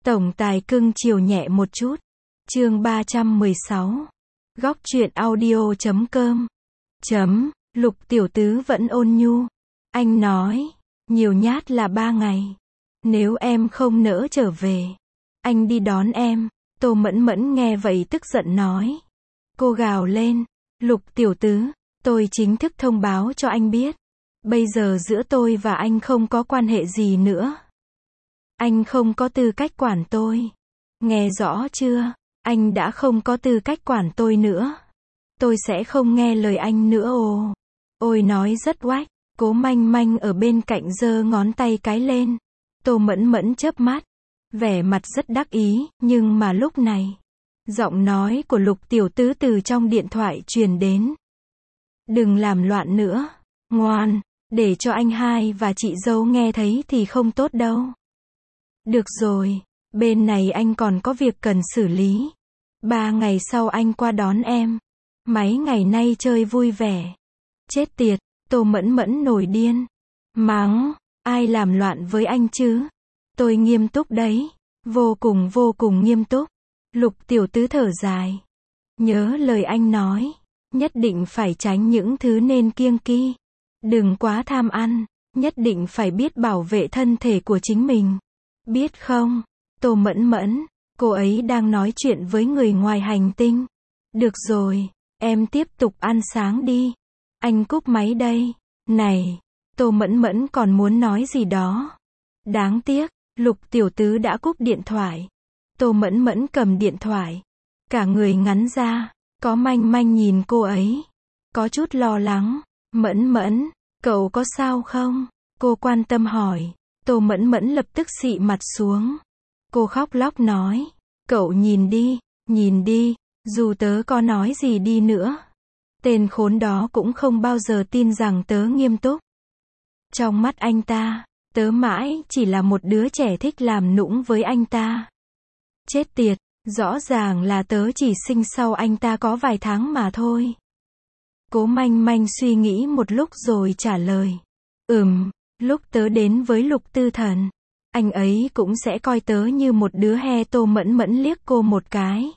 Tổng tài cưng chiều nhẹ một chút. Chương 316. Góc truyện audio.com. Lục tiểu tứ vẫn ôn nhu. Anh nói, nhiều nhát là 3 ngày. Nếu em không nỡ trở về, anh đi đón em. Tô Mẫn Mẫn nghe vậy tức giận nói. Cô gào lên, Lục tiểu tứ, tôi chính thức thông báo cho anh biết. Bây giờ giữa tôi và anh không có quan hệ gì nữa. Anh không có tư cách quản tôi. Nghe rõ chưa? Anh đã không có tư cách quản tôi nữa. Tôi sẽ không nghe lời anh nữa ồ. Ôi nói rất oách. Cố Manh Manh ở bên cạnh giơ ngón tay cái lên. Tô Mẫn Mẫn chớp mắt. Vẻ mặt rất đắc ý, nhưng mà lúc này, giọng nói của Lục tiểu tứ từ trong điện thoại truyền đến. Đừng làm loạn nữa. Ngoan, để cho anh hai và chị dâu nghe thấy thì không tốt đâu. Được rồi, bên này anh còn có việc cần xử lý. 3 ngày sau anh qua đón em. Mấy ngày nay chơi vui vẻ. Chết tiệt, Tô Mẫn Mẫn nổi điên. Mắng, ai làm loạn với anh chứ? Tôi nghiêm túc đấy. Vô cùng nghiêm túc. Lục tiểu tứ thở dài. Nhớ lời anh nói. Nhất định phải tránh những thứ nên kiêng kỵ. Đừng quá tham ăn. Nhất định phải biết bảo vệ thân thể của chính mình. Biết không? Tô Mẫn Mẫn, cô ấy đang nói chuyện với người ngoài hành tinh. Được rồi, em tiếp tục ăn sáng đi. Anh cúp máy đây. Này, Tô Mẫn Mẫn còn muốn nói gì đó. Đáng tiếc, Lục tiểu tứ đã cúp điện thoại. Tô Mẫn Mẫn cầm điện thoại. Cả người ngắn ra, có Manh Manh nhìn cô ấy. Có chút lo lắng. Mẫn Mẫn, cậu có sao không? Cô quan tâm hỏi. Tô Mẫn Mẫn lập tức xị mặt xuống. Cô khóc lóc nói. Cậu nhìn đi, dù tớ có nói gì đi nữa. Tên khốn đó cũng không bao giờ tin rằng tớ nghiêm túc. Trong mắt anh ta, tớ mãi chỉ là một đứa trẻ thích làm nũng với anh ta. Chết tiệt, rõ ràng là tớ chỉ sinh sau anh ta có vài tháng mà thôi. Cố Manh Manh suy nghĩ một lúc rồi trả lời. Lúc tớ đến với Lục Tư Thần, anh ấy cũng sẽ coi tớ như một đứa he. Tô Mẫn Mẫn liếc cô một cái.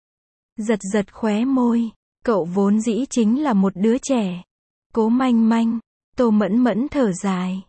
Giật khóe môi. Cậu vốn dĩ chính là một đứa trẻ. Cố Manh Manh. Tô Mẫn Mẫn thở dài.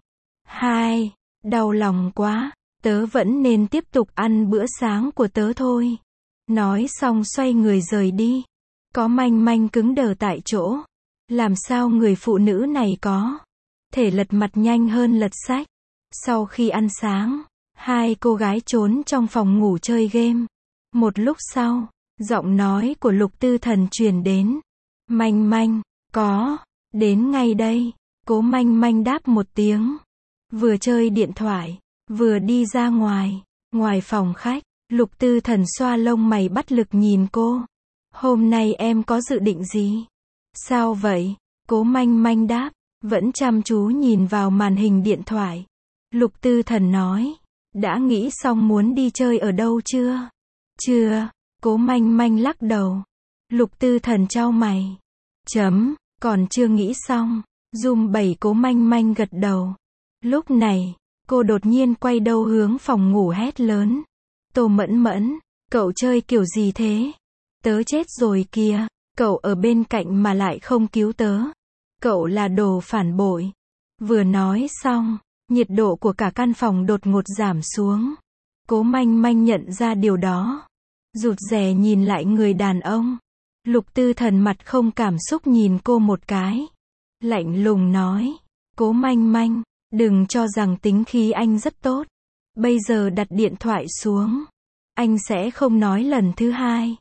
Đau lòng quá. Tớ vẫn nên tiếp tục ăn bữa sáng của tớ thôi. Nói xong xoay người rời đi. Có Manh Manh cứng đờ tại chỗ. Làm sao người phụ nữ này có thể lật mặt nhanh hơn lật sách. Sau khi ăn sáng, hai cô gái trốn trong phòng ngủ chơi game. Một lúc sau, giọng nói của Lục Tư Thần truyền đến. Manh Manh, có, đến ngay đây. Cố Manh Manh đáp một tiếng. Vừa chơi điện thoại, vừa đi ra ngoài. Ngoài phòng khách, Lục Tư Thần xoa lông mày bắt lực nhìn cô. Hôm nay em có dự định gì? Sao vậy? Cố Manh Manh đáp. Vẫn chăm chú nhìn vào màn hình điện thoại. Lục Tư Thần nói. Đã nghĩ xong muốn đi chơi ở đâu chưa? Chưa. Cố Manh Manh lắc đầu. Lục Tư Thần chau mày. Còn chưa nghĩ xong. Zoom 7 Cố Manh Manh gật đầu. Lúc này, cô đột nhiên quay đầu hướng phòng ngủ hét lớn. Tô Mẫn Mẫn, cậu chơi kiểu gì thế? Tớ chết rồi kìa. Cậu ở bên cạnh mà lại không cứu tớ. Cậu là đồ phản bội. Vừa nói xong, nhiệt độ của cả căn phòng đột ngột giảm xuống. Cố Manh Manh nhận ra điều đó. Rụt rè nhìn lại người đàn ông. Lục Tư Thần mặt không cảm xúc nhìn cô một cái. Lạnh lùng nói. Cố Manh Manh, đừng cho rằng tính khí anh rất tốt. Bây giờ đặt điện thoại xuống. Anh sẽ không nói lần thứ hai.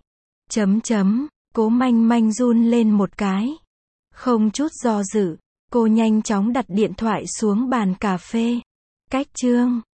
Cố Manh Manh run lên một cái. Không chút do dự, cô nhanh chóng đặt điện thoại xuống bàn cà phê. Cách chương